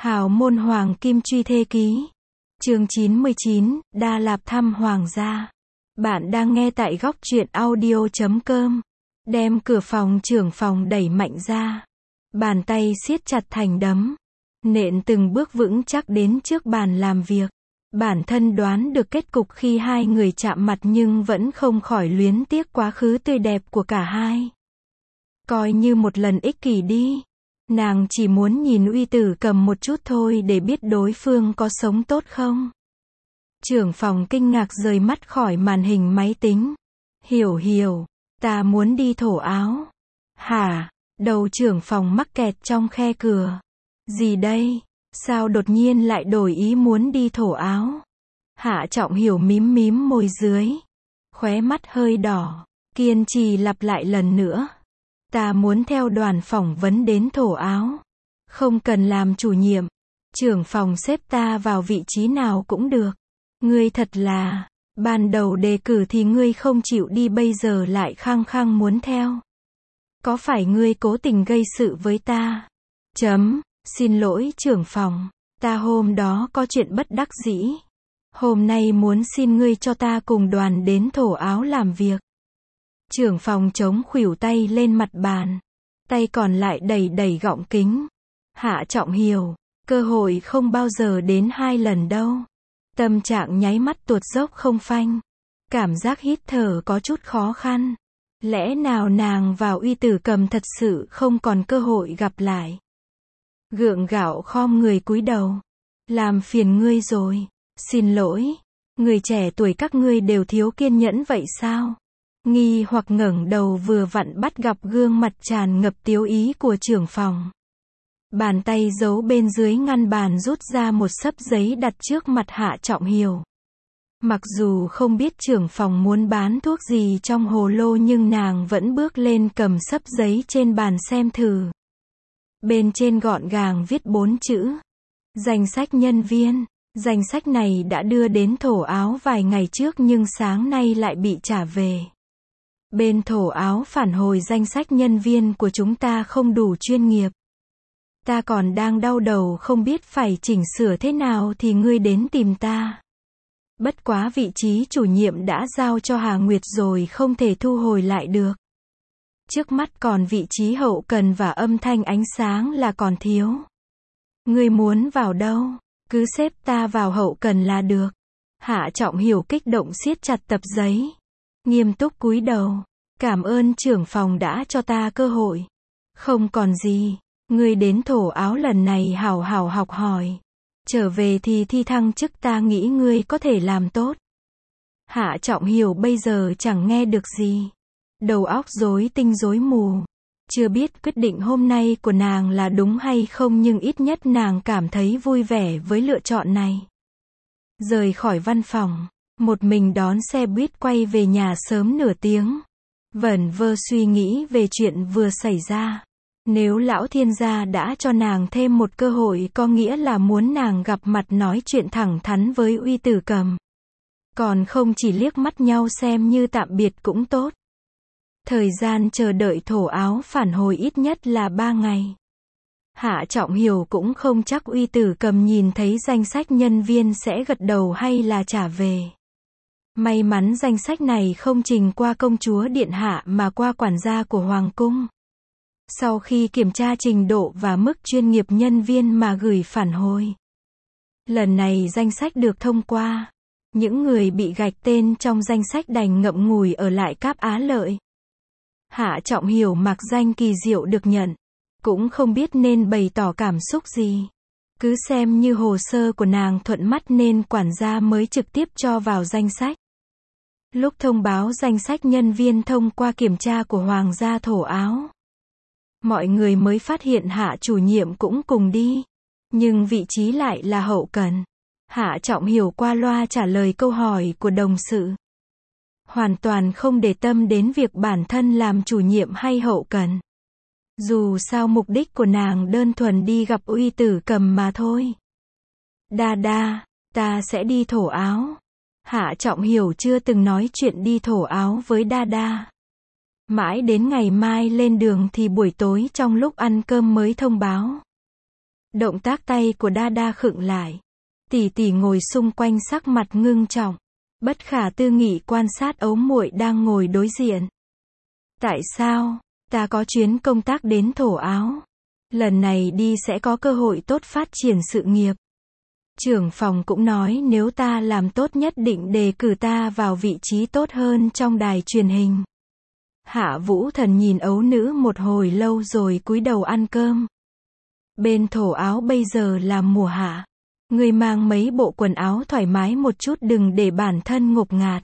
Hào môn hoàng kim truy thê ký. Chương 99, Đa Lạp thăm hoàng gia. Bạn đang nghe tại góc truyện audio.com. Đem cửa phòng trưởng phòng đẩy mạnh ra. Bàn tay siết chặt thành đấm. Nện từng bước vững chắc đến trước bàn làm việc. Bản thân đoán được kết cục khi hai người chạm mặt nhưng vẫn không khỏi luyến tiếc quá khứ tươi đẹp của cả hai. Coi như một lần ích kỷ đi. Nàng chỉ muốn nhìn Uy Tử Cầm một chút thôi để biết đối phương có sống tốt không. Trưởng phòng kinh ngạc rời mắt khỏi màn hình máy tính. Hiểu, ta muốn đi thổ áo. Hả? Đầu trưởng phòng mắc kẹt trong khe cửa. Gì đây? Sao đột nhiên lại đổi ý muốn đi thổ áo? Hạ Trọng Hiểu mím môi dưới. Khóe mắt hơi đỏ. Kiên trì lặp lại lần nữa. Ta muốn theo đoàn phỏng vấn đến thổ áo. Không cần làm chủ nhiệm. Trưởng phòng xếp ta vào vị trí nào cũng được. Ngươi thật là, ban đầu đề cử thì ngươi không chịu đi bây giờ lại khăng khăng muốn theo. Có phải ngươi cố tình gây sự với ta? Xin lỗi trưởng phòng. Ta hôm đó có chuyện bất đắc dĩ. Hôm nay muốn xin ngươi cho ta cùng đoàn đến thổ áo làm việc. Trưởng phòng chống khuỷu tay lên mặt bàn. Tay còn lại đẩy gọng kính. Hạ Trọng Hiểu, cơ hội không bao giờ đến hai lần đâu. Tâm trạng nháy mắt tuột dốc không phanh. Cảm giác hít thở có chút khó khăn. Lẽ nào nàng và Uy Tử Cầm thật sự không còn cơ hội gặp lại. Gượng gạo khom người cúi đầu. Làm phiền ngươi rồi. Xin lỗi. Người trẻ tuổi các ngươi đều thiếu kiên nhẫn vậy sao? Nghi hoặc ngẩng đầu vừa vặn bắt gặp gương mặt tràn ngập tiếu ý của trưởng phòng. Bàn tay giấu bên dưới ngăn bàn rút ra một xấp giấy đặt trước mặt Hạ Trọng Hiểu. Mặc dù không biết trưởng phòng muốn bán thuốc gì trong hồ lô nhưng nàng vẫn bước lên cầm xấp giấy trên bàn xem thử. Bên trên gọn gàng viết 4 chữ. Danh sách nhân viên. Danh sách này đã đưa đến thổ áo vài ngày trước nhưng sáng nay lại bị trả về. Bên thổ áo phản hồi danh sách nhân viên của chúng ta không đủ chuyên nghiệp. Ta còn đang đau đầu không biết phải chỉnh sửa thế nào thì ngươi đến tìm ta. Bất quá vị trí chủ nhiệm đã giao cho Hà Nguyệt rồi không thể thu hồi lại được. Trước mắt còn vị trí hậu cần và âm thanh ánh sáng là còn thiếu. Ngươi muốn vào đâu? Cứ xếp ta vào hậu cần là được. Hạ Trọng Hiểu kích động siết chặt tập giấy. Nghiêm túc cúi đầu. Cảm ơn trưởng phòng đã cho ta cơ hội. Không còn gì. Ngươi đến thổ áo lần này hảo hảo học hỏi. Trở về thì thi thăng chức ta nghĩ ngươi có thể làm tốt. Hạ Trọng Hiểu bây giờ chẳng nghe được gì. Đầu óc rối tinh rối mù. Chưa biết quyết định hôm nay của nàng là đúng hay không nhưng ít nhất nàng cảm thấy vui vẻ với lựa chọn này. Rời khỏi văn phòng. Một mình đón xe buýt quay về nhà sớm nửa tiếng. Vẩn vơ suy nghĩ về chuyện vừa xảy ra. Nếu lão thiên gia đã cho nàng thêm một cơ hội có nghĩa là muốn nàng gặp mặt nói chuyện thẳng thắn với Uy Tử Cầm. Còn không chỉ liếc mắt nhau xem như tạm biệt cũng tốt. Thời gian chờ đợi thổ áo phản hồi ít nhất là 3 ngày. Hạ Trọng Hiểu cũng không chắc Uy Tử Cầm nhìn thấy danh sách nhân viên sẽ gật đầu hay là trả về. May mắn danh sách này không trình qua công chúa điện hạ mà qua quản gia của Hoàng cung. Sau khi kiểm tra trình độ và mức chuyên nghiệp nhân viên mà gửi phản hồi. Lần này danh sách được thông qua. Những người bị gạch tên trong danh sách đành ngậm ngùi ở lại Cáp Á Lợi. Hạ Trọng Hiểu mặc danh kỳ diệu được nhận. Cũng không biết nên bày tỏ cảm xúc gì. Cứ xem như hồ sơ của nàng thuận mắt nên quản gia mới trực tiếp cho vào danh sách. Lúc thông báo danh sách nhân viên thông qua kiểm tra của Hoàng gia thổ áo. Mọi người mới phát hiện Hạ chủ nhiệm cũng cùng đi. Nhưng vị trí lại là hậu cần. Hạ Trọng Hiểu qua loa trả lời câu hỏi của đồng sự. Hoàn toàn không để tâm đến việc bản thân làm chủ nhiệm hay hậu cần. Dù sao mục đích của nàng đơn thuần đi gặp Uy Tử Cầm mà thôi. Đa, ta sẽ đi thổ áo. Hạ Trọng Hiểu chưa từng nói chuyện đi thổ áo với Đa. Mãi đến ngày mai lên đường thì buổi tối trong lúc ăn cơm mới thông báo. Động tác tay của Đa khựng lại. Tỷ tỷ ngồi xung quanh sắc mặt ngưng trọng, bất khả tư nghị quan sát ấu muội đang ngồi đối diện. Tại sao? Ta có chuyến công tác đến Thổ Áo. Lần này đi sẽ có cơ hội tốt phát triển sự nghiệp. Trưởng phòng cũng nói nếu ta làm tốt nhất định đề cử ta vào vị trí tốt hơn trong đài truyền hình. Hạ Vũ Thần nhìn ấu nữ một hồi lâu rồi cúi đầu ăn cơm. Bên Thổ Áo bây giờ là mùa hạ. Ngươi mang mấy bộ quần áo thoải mái một chút đừng để bản thân ngột ngạt.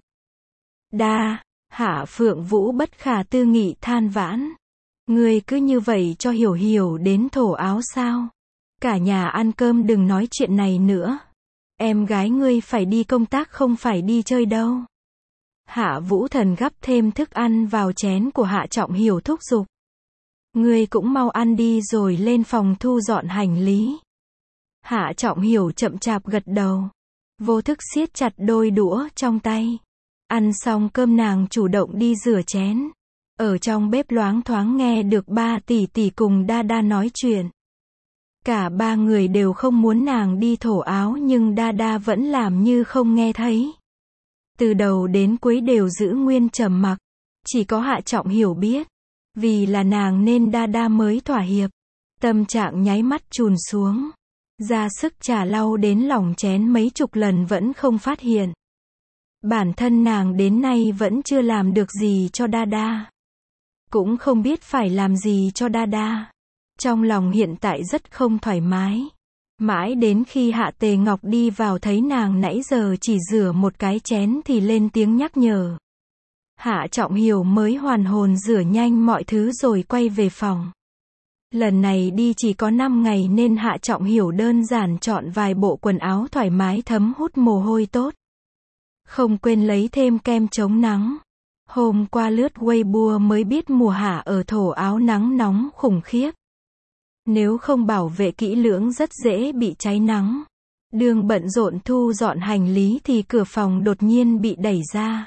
Hạ Phượng Vũ bất khả tư nghị than vãn. Ngươi cứ như vậy cho hiểu đến Thổ Áo sao? Cả nhà ăn cơm đừng nói chuyện này nữa. Em gái ngươi phải đi công tác không phải đi chơi đâu. Hạ Vũ Thần gắp thêm thức ăn vào chén của Hạ Trọng Hiểu thúc giục. Ngươi cũng mau ăn đi rồi lên phòng thu dọn hành lý. Hạ Trọng Hiểu chậm chạp gật đầu. Vô thức siết chặt đôi đũa trong tay. Ăn xong cơm nàng chủ động đi rửa chén. Ở trong bếp loáng thoáng nghe được ba tỷ tỷ cùng Đa nói chuyện. Cả ba người đều không muốn nàng đi Thổ Áo nhưng Đa vẫn làm như không nghe thấy. Từ đầu đến cuối đều giữ nguyên trầm mặc. Chỉ có Hạ Trọng Hiểu biết. Vì là nàng nên Đa mới thỏa hiệp. Tâm trạng nháy mắt chùn xuống. Ra sức trà lau đến lòng chén mấy chục lần vẫn không phát hiện. Bản thân nàng đến nay vẫn chưa làm được gì cho Đa. Cũng không biết phải làm gì cho Đa. Trong lòng hiện tại rất không thoải mái. Mãi đến khi Hạ Tề Ngọc đi vào thấy nàng nãy giờ chỉ rửa một cái chén thì lên tiếng nhắc nhở. Hạ Trọng Hiểu mới hoàn hồn rửa nhanh mọi thứ rồi quay về phòng. Lần này đi chỉ có 5 ngày nên Hạ Trọng Hiểu đơn giản chọn vài bộ quần áo thoải mái thấm hút mồ hôi tốt. Không quên lấy thêm kem chống nắng. Hôm qua lướt Weibo mới biết mùa hạ ở Thổ Áo nắng nóng khủng khiếp. Nếu không bảo vệ kỹ lưỡng rất dễ bị cháy nắng. Đường bận rộn thu dọn hành lý thì cửa phòng đột nhiên bị đẩy ra.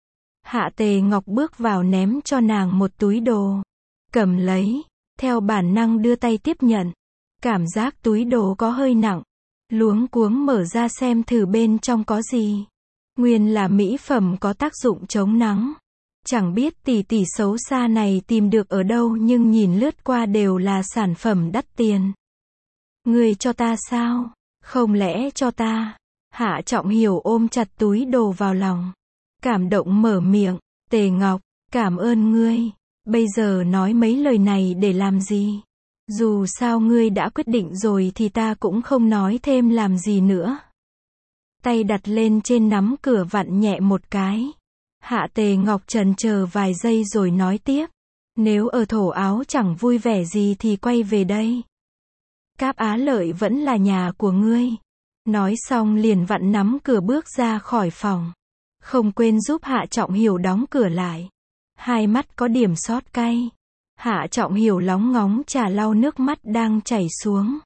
Hạ Tề Ngọc bước vào ném cho nàng một túi đồ. Cầm lấy, theo bản năng đưa tay tiếp nhận. Cảm giác túi đồ có hơi nặng. Luống cuống mở ra xem thử bên trong có gì. Nguyên là mỹ phẩm có tác dụng chống nắng. Chẳng biết tỷ tỷ xấu xa này tìm được ở đâu nhưng nhìn lướt qua đều là sản phẩm đắt tiền. Ngươi cho ta sao? Không lẽ cho ta? Hạ Trọng Hiểu ôm chặt túi đồ vào lòng. Cảm động mở miệng. Tề Ngọc, cảm ơn ngươi. Bây giờ nói mấy lời này để làm gì? Dù sao ngươi đã quyết định rồi thì ta cũng không nói thêm làm gì nữa. Tay đặt lên trên nắm cửa vặn nhẹ một cái. Hạ Tề Ngọc chần chờ vài giây rồi nói tiếp. Nếu ở Thổ Áo chẳng vui vẻ gì thì quay về đây. Cáp Á Lợi vẫn là nhà của ngươi. Nói xong liền vặn nắm cửa bước ra khỏi phòng. Không quên giúp Hạ Trọng Hiểu đóng cửa lại. Hai mắt có điểm sót cay. Hạ Trọng Hiểu lóng ngóng trà lau nước mắt đang chảy xuống.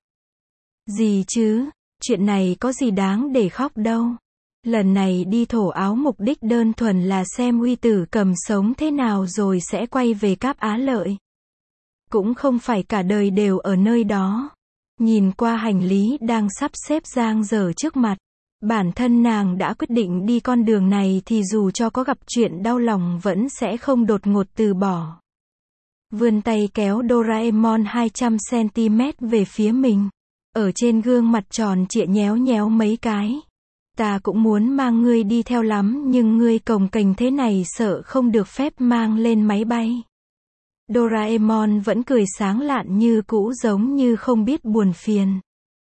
Gì chứ, chuyện này có gì đáng để khóc đâu. Lần này đi Thổ Áo mục đích đơn thuần là xem Uy Tử Cầm sống thế nào rồi sẽ quay về Cáp Á Lợi. Cũng không phải cả đời đều ở nơi đó. Nhìn qua hành lý đang sắp xếp dang dở trước mặt. Bản thân nàng đã quyết định đi con đường này thì dù cho có gặp chuyện đau lòng vẫn sẽ không đột ngột từ bỏ. Vươn tay kéo Doraemon 200cm về phía mình. Ở trên gương mặt tròn trịa nhéo nhéo mấy cái. Ta cũng muốn mang ngươi đi theo lắm nhưng ngươi cồng kềnh thế này sợ không được phép mang lên máy bay. Doraemon vẫn cười sáng lạn như cũ giống như không biết buồn phiền.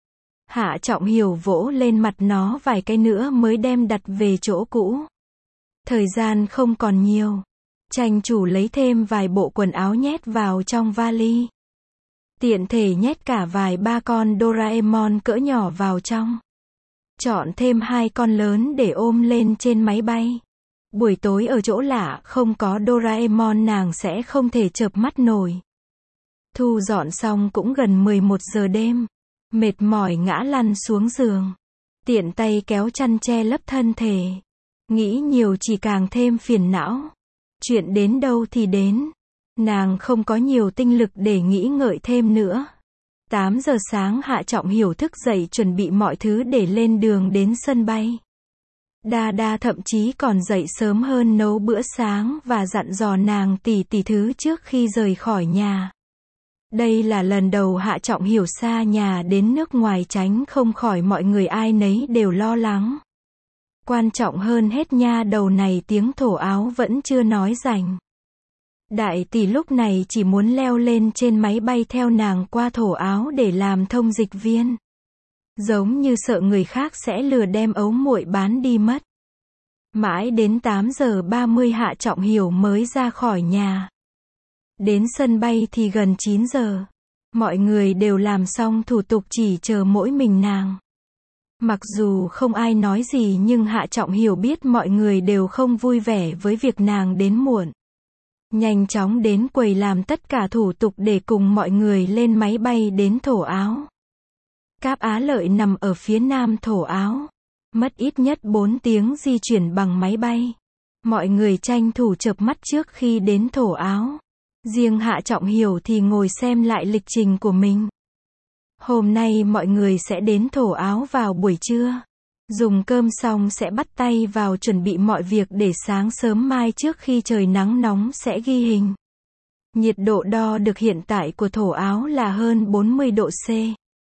Hạ Trọng Hiểu vỗ lên mặt nó vài cái nữa mới đem đặt về chỗ cũ. Thời gian không còn nhiều. Tranh thủ lấy thêm vài bộ quần áo nhét vào trong vali. Tiện thể nhét cả vài ba con Doraemon cỡ nhỏ vào trong. Chọn thêm 2 con lớn để ôm lên trên máy bay. Buổi tối ở chỗ lạ không có Doraemon nàng sẽ không thể chợp mắt nổi. Thu dọn xong cũng gần 11 giờ đêm. Mệt mỏi ngã lăn xuống giường. Tiện tay kéo chăn che lấp thân thể. Nghĩ nhiều chỉ càng thêm phiền não. Chuyện đến đâu thì đến. Nàng không có nhiều tinh lực để nghĩ ngợi thêm nữa. 8 giờ sáng Hạ Trọng Hiểu thức dậy chuẩn bị mọi thứ để lên đường đến sân bay. Đa Đa thậm chí còn dậy sớm hơn nấu bữa sáng và dặn dò nàng tỷ tỷ thứ trước khi rời khỏi nhà. Đây là lần đầu Hạ Trọng Hiểu xa nhà đến nước ngoài, tránh không khỏi mọi người ai nấy đều lo lắng. Quan trọng hơn hết nha đầu này tiếng thổ Áo vẫn chưa nói rành. Đại tỷ lúc này chỉ muốn leo lên trên máy bay theo nàng qua thổ Áo để làm thông dịch viên. Giống như sợ người khác sẽ lừa đem ấu muội bán đi mất. Mãi đến 8 giờ 30 Hạ Trọng Hiểu mới ra khỏi nhà. Đến sân bay thì gần 9 giờ. Mọi người đều làm xong thủ tục, chỉ chờ mỗi mình nàng. Mặc dù không ai nói gì nhưng Hạ Trọng Hiểu biết mọi người đều không vui vẻ với việc nàng đến muộn. Nhanh chóng đến quầy làm tất cả thủ tục để cùng mọi người lên máy bay đến thổ Áo. Cáp Á Lợi nằm ở phía nam thổ Áo. Mất ít nhất 4 tiếng di chuyển bằng máy bay. Mọi người tranh thủ chợp mắt trước khi đến thổ Áo. Riêng Hạ Trọng Hiểu thì ngồi xem lại lịch trình của mình. Hôm nay mọi người sẽ đến thổ Áo vào buổi trưa. Dùng cơm xong sẽ bắt tay vào chuẩn bị mọi việc để sáng sớm mai trước khi trời nắng nóng sẽ ghi hình. Nhiệt độ đo được hiện tại của thổ Áo là hơn 40 độ C.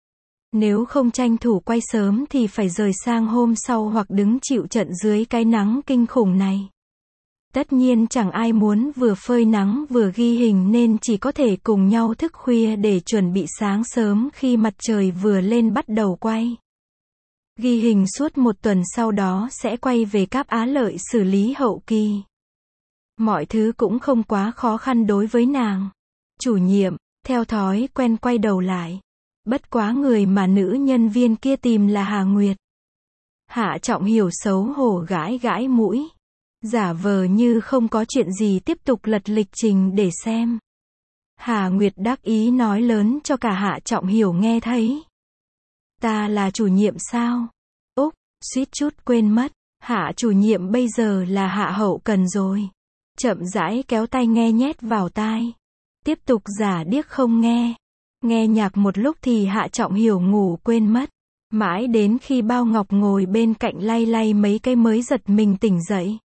Nếu không tranh thủ quay sớm thì phải rời sang hôm sau hoặc đứng chịu trận dưới cái nắng kinh khủng này. Tất nhiên chẳng ai muốn vừa phơi nắng vừa ghi hình nên chỉ có thể cùng nhau thức khuya để chuẩn bị sáng sớm khi mặt trời vừa lên bắt đầu quay. Ghi hình suốt 1 tuần sau đó sẽ quay về Cáp Á Lợi xử lý hậu kỳ. Mọi thứ cũng không quá khó khăn đối với nàng. Chủ nhiệm, theo thói quen quay đầu lại. Bất quá người mà nữ nhân viên kia tìm là Hà Nguyệt. Hạ Trọng Hiểu xấu hổ gãi gãi mũi. Giả vờ như không có chuyện gì tiếp tục lật lịch trình để xem. Hà Nguyệt đắc ý nói lớn cho cả Hạ Trọng Hiểu nghe thấy. Ta là chủ nhiệm sao? Úc, suýt chút quên mất. Hạ chủ nhiệm bây giờ là Hạ hậu cần rồi. Chậm rãi kéo tai nghe nhét vào tai. Tiếp tục giả điếc không nghe. Nghe nhạc một lúc thì Hạ Trọng Hiểu ngủ quên mất. Mãi đến khi Bao Ngọc ngồi bên cạnh lay lay mấy cái mới giật mình tỉnh dậy.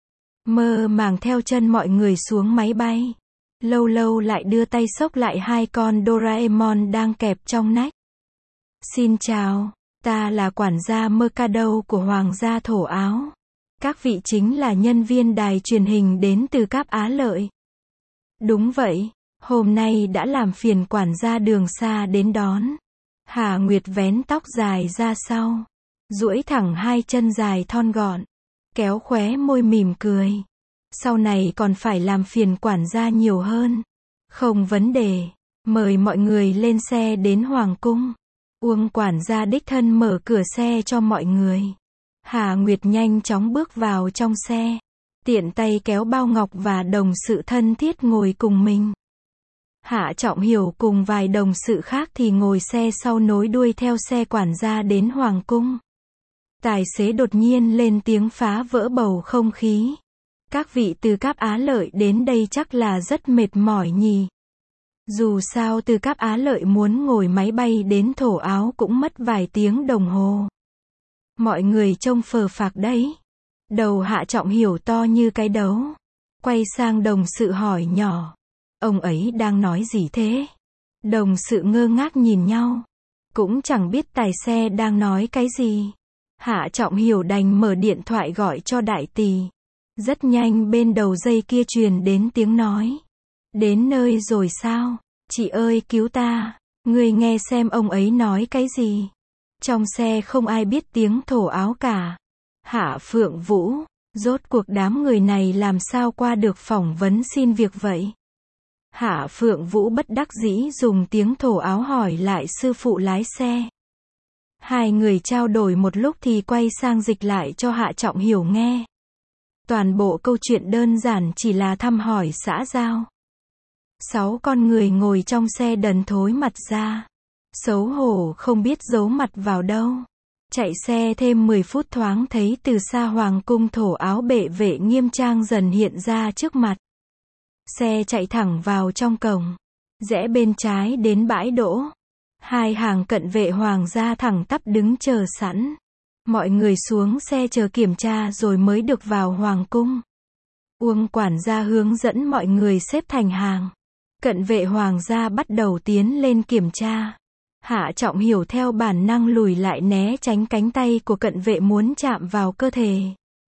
Mơ màng theo chân mọi người xuống máy bay. Lâu lâu lại đưa tay xốc lại 2 con Doraemon đang kẹp trong nách. Xin chào, ta là quản gia Mercado của Hoàng gia thổ Áo. Các vị chính là nhân viên đài truyền hình đến từ Cáp Á Lợi. Đúng vậy, hôm nay đã làm phiền quản gia đường xa đến đón. Hà Nguyệt vén tóc dài ra sau, duỗi thẳng 2 chân dài thon gọn, kéo khóe môi mỉm cười. Sau này còn phải làm phiền quản gia nhiều hơn. Không vấn đề, mời mọi người lên xe đến Hoàng cung. Uông quản gia đích thân mở cửa xe cho mọi người. Hà Nguyệt nhanh chóng bước vào trong xe, tiện tay kéo Bao Ngọc và đồng sự thân thiết ngồi cùng mình. Hạ Trọng Hiểu cùng vài đồng sự khác thì ngồi xe sau nối đuôi theo xe quản gia đến Hoàng cung. Tài xế đột nhiên lên tiếng phá vỡ bầu không khí. Các vị từ Cáp Á Lợi đến đây chắc là rất mệt mỏi nhỉ. Dù sao từ Cáp Á Lợi muốn ngồi máy bay đến thổ Áo cũng mất vài tiếng đồng hồ. Mọi người trông phờ phạc đấy. Đầu Hạ Trọng Hiểu to như cái đấu. Quay sang đồng sự hỏi nhỏ. Ông ấy đang nói gì thế? Đồng sự ngơ ngác nhìn nhau. Cũng chẳng biết tài xe đang nói cái gì. Hạ Trọng Hiểu đành mở điện thoại gọi cho đại tỷ. Rất nhanh bên đầu dây kia truyền đến tiếng nói. Đến nơi rồi sao? Chị ơi cứu ta. Người nghe xem ông ấy nói cái gì. Trong xe không ai biết tiếng thổ Áo cả. Hạ Phượng Vũ, rốt cuộc đám người này làm sao qua được phỏng vấn xin việc vậy? Hạ Phượng Vũ bất đắc dĩ dùng tiếng thổ Áo hỏi lại sư phụ lái xe. Hai người trao đổi một lúc thì quay sang dịch lại cho Hạ Trọng Hiểu nghe. Toàn bộ câu chuyện đơn giản chỉ là thăm hỏi xã giao. 6 con người ngồi trong xe đần thối mặt ra. Xấu hổ không biết giấu mặt vào đâu. Chạy xe thêm 10 phút thoáng thấy từ xa Hoàng cung thổ Áo bệ vệ nghiêm trang dần hiện ra trước mặt. Xe chạy thẳng vào trong cổng. Rẽ bên trái đến bãi đỗ. Hai hàng cận vệ hoàng gia thẳng tắp đứng chờ sẵn. Mọi người xuống xe chờ kiểm tra rồi mới được vào hoàng cung. Uông quản gia hướng dẫn mọi người xếp thành hàng. Cận vệ hoàng gia bắt đầu tiến lên kiểm tra. Hạ Trọng Hiểu theo bản năng lùi lại né tránh cánh tay của cận vệ muốn chạm vào cơ thể.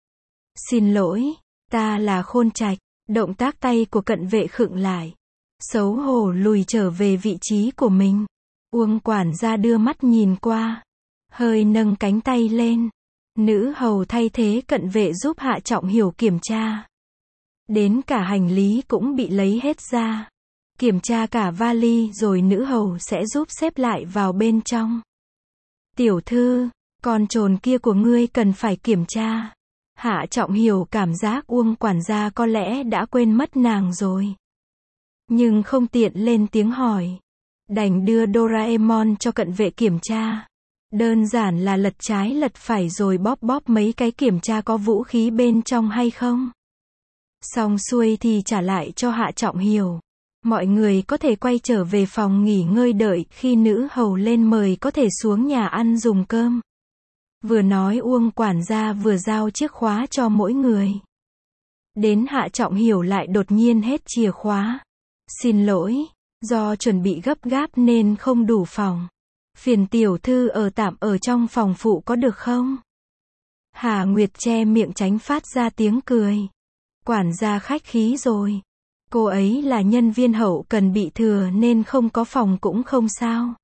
Xin lỗi, ta là Khôn Trạch. Động tác tay của cận vệ khựng lại. Xấu hổ lùi trở về vị trí của mình. Uông quản gia đưa mắt nhìn qua. Hơi nâng cánh tay lên. Nữ hầu thay thế cận vệ giúp Hạ Trọng Hiểu kiểm tra. Đến cả hành lý cũng bị lấy hết ra. Kiểm tra cả vali rồi nữ hầu sẽ giúp xếp lại vào bên trong. Tiểu thư, con trồn kia của ngươi cần phải kiểm tra. Hạ Trọng Hiểu cảm giác Uông quản gia có lẽ đã quên mất nàng rồi. Nhưng không tiện lên tiếng hỏi. Đành đưa Doraemon cho cận vệ kiểm tra. Đơn giản là lật trái lật phải rồi bóp bóp mấy cái kiểm tra có vũ khí bên trong hay không. Xong xuôi thì trả lại cho Hạ Trọng Hiểu. Mọi người có thể quay trở về phòng nghỉ ngơi đợi khi nữ hầu lên mời có thể xuống nhà ăn dùng cơm. Vừa nói Uông quản gia vừa giao chiếc khóa cho mỗi người. Đến Hạ Trọng Hiểu lại đột nhiên hết chìa khóa. Xin lỗi, do chuẩn bị gấp gáp nên không đủ phòng. Phiền tiểu thư ở tạm ở trong phòng phụ có được không? Hà Nguyệt che miệng tránh phát ra tiếng cười. Quản gia khách khí rồi. Cô ấy là nhân viên hậu cần bị thừa nên không có phòng cũng không sao.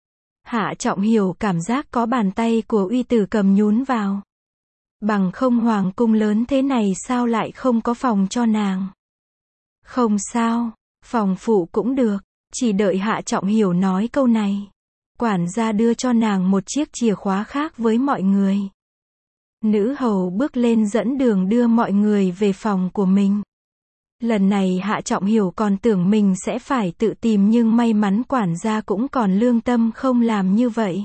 Hạ Trọng Hiểu cảm giác có bàn tay của Uy Tử Cầm nhún vào. Bằng không hoàng cung lớn thế này sao lại không có phòng cho nàng? Không sao, phòng phụ cũng được. Chỉ đợi Hạ Trọng Hiểu nói câu này. Quản gia đưa cho nàng một chiếc chìa khóa khác với mọi người. Nữ hầu bước lên dẫn đường đưa mọi người về phòng của mình. Lần này Hạ Trọng Hiểu còn tưởng mình sẽ phải tự tìm nhưng may mắn quản gia cũng còn lương tâm không làm như vậy.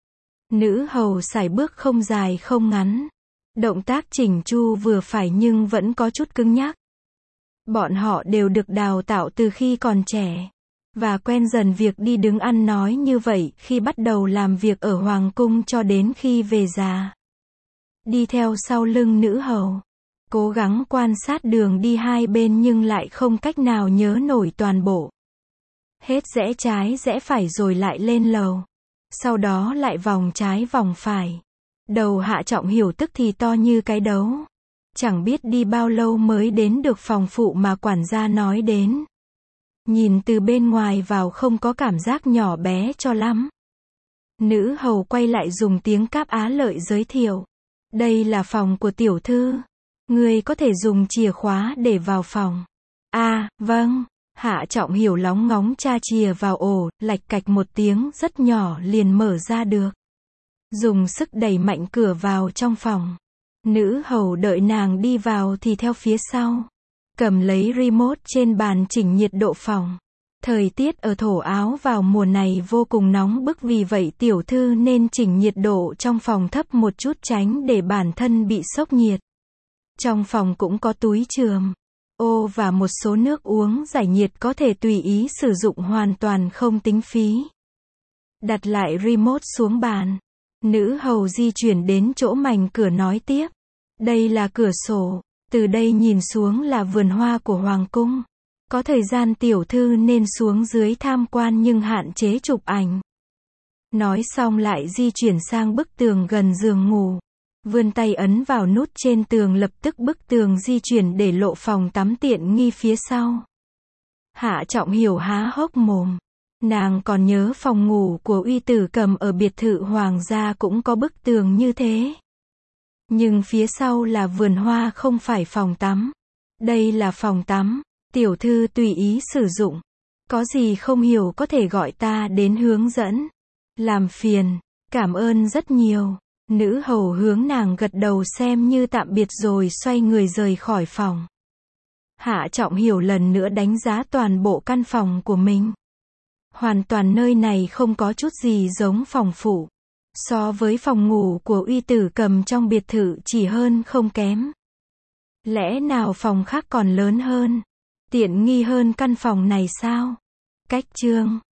Nữ hầu sải bước không dài không ngắn. Động tác chỉnh chu vừa phải nhưng vẫn có chút cứng nhắc. Bọn họ đều được đào tạo từ khi còn trẻ. Và quen dần việc đi đứng ăn nói như vậy khi bắt đầu làm việc ở hoàng cung cho đến khi về già. Đi theo sau lưng nữ hầu. Cố gắng quan sát đường đi hai bên nhưng lại không cách nào nhớ nổi toàn bộ. Hết rẽ trái rẽ phải rồi lại lên lầu. Sau đó lại vòng trái vòng phải. Đầu Hạ Trọng Hiểu tức thì to như cái đấu. Chẳng biết đi bao lâu mới đến được phòng phụ mà quản gia nói đến. Nhìn từ bên ngoài vào không có cảm giác nhỏ bé cho lắm. Nữ hầu quay lại dùng tiếng Cáp Á Lợi giới thiệu. Đây là phòng của tiểu thư. Ngươi có thể dùng chìa khóa để vào phòng. À, vâng. Hạ Trọng Hiểu lóng ngóng tra chìa vào ổ, lạch cạch một tiếng rất nhỏ liền mở ra được. Dùng sức đẩy mạnh cửa vào trong phòng. Nữ hầu đợi nàng đi vào thì theo phía sau. Cầm lấy remote trên bàn chỉnh nhiệt độ phòng. Thời tiết ở Thổ Áo vào mùa này vô cùng nóng bức vì vậy tiểu thư nên chỉnh nhiệt độ trong phòng thấp một chút tránh để bản thân bị sốc nhiệt. Trong phòng cũng có túi chườm, ô và một số nước uống giải nhiệt có thể tùy ý sử dụng hoàn toàn không tính phí. Đặt lại remote xuống bàn. Nữ hầu di chuyển đến chỗ mảnh cửa nói tiếp. Đây là cửa sổ. Từ đây nhìn xuống là vườn hoa của hoàng cung. Có thời gian tiểu thư nên xuống dưới tham quan nhưng hạn chế chụp ảnh. Nói xong lại di chuyển sang bức tường gần giường ngủ. Vươn tay ấn vào nút trên tường lập tức bức tường di chuyển để lộ phòng tắm tiện nghi phía sau. Hạ Trọng Hiểu há hốc mồm. Nàng còn nhớ phòng ngủ của Uy Tử Cầm ở biệt thự hoàng gia cũng có bức tường như thế. Nhưng phía sau là vườn hoa không phải phòng tắm. Đây là phòng tắm. Tiểu thư tùy ý sử dụng. Có gì không hiểu có thể gọi ta đến hướng dẫn. Làm phiền. Cảm ơn rất nhiều. Nữ hầu hướng nàng gật đầu xem như tạm biệt rồi xoay người rời khỏi phòng. Hạ Trọng Hiểu lần nữa đánh giá toàn bộ căn phòng của mình. Hoàn toàn nơi này không có chút gì giống phòng phụ. So với phòng ngủ của Uy Tử Cầm trong biệt thự chỉ hơn không kém. Lẽ nào phòng khác còn lớn hơn? Tiện nghi hơn căn phòng này sao? Cách chương